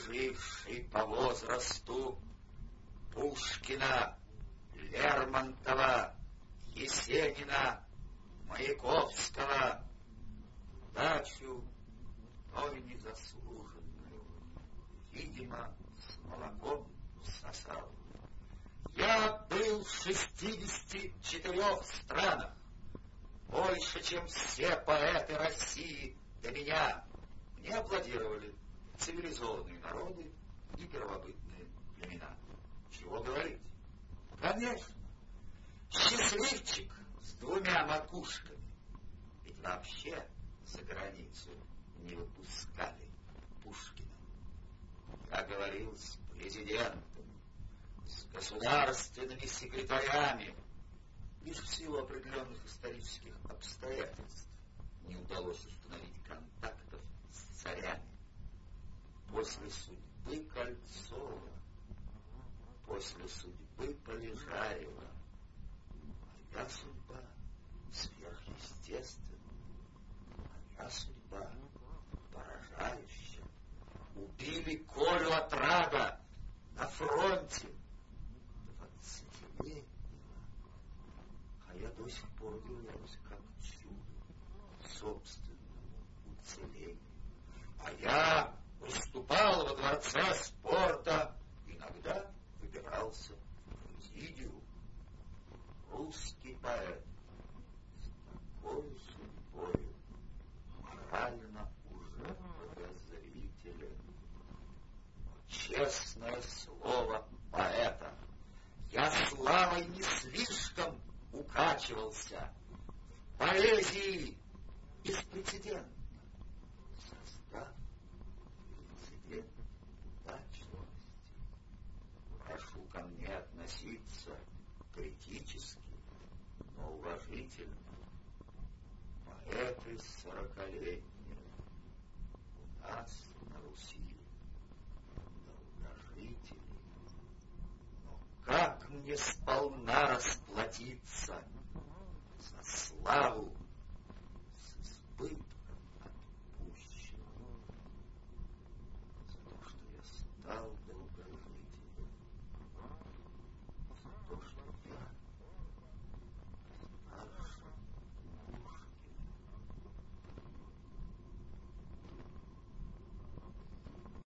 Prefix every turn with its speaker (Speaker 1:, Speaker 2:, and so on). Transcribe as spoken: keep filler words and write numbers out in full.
Speaker 1: опереживший по возрасту Пушкина, Лермонтова, Есенина, Маяковского, дачу, той незаслуженную, видимо, с молоком сосал. Я был в шестидесяти четырех странах, больше, чем все поэты России до меня. Мне аплодировали цивилизованные народы и первобытные племена. Чего говорить? Конечно, счастливчик с двумя макушками. Ведь вообще за границу не выпускали Пушкина. Я говорил с президентом, с государственными секретарями. Лишь в силу определенных исторических обстоятельств не удалось установить контактов с царями. После судьбы Кольцова, после судьбы Полежаева, моя судьба сверхъестественна, моя судьба поражающая. Убили Колю Отрада на фронте двадцатилетнего, а я до сих пор удивляюсь, как чудо собственному уцелению. А я выступал во дворце спорта, иногда выбирался в президиум. Русский поэт с такой судьбою морально уже подозрителен. Но честное слово поэта, я славой не слишком укачивался. В поэзии беспрецедентно, создав прецедент удачливости. Прошу ко мне относиться критически, но уважительно. Поэты сорокалетние у нас на Руси долгожители. Но как мне сполна расплатиться за славу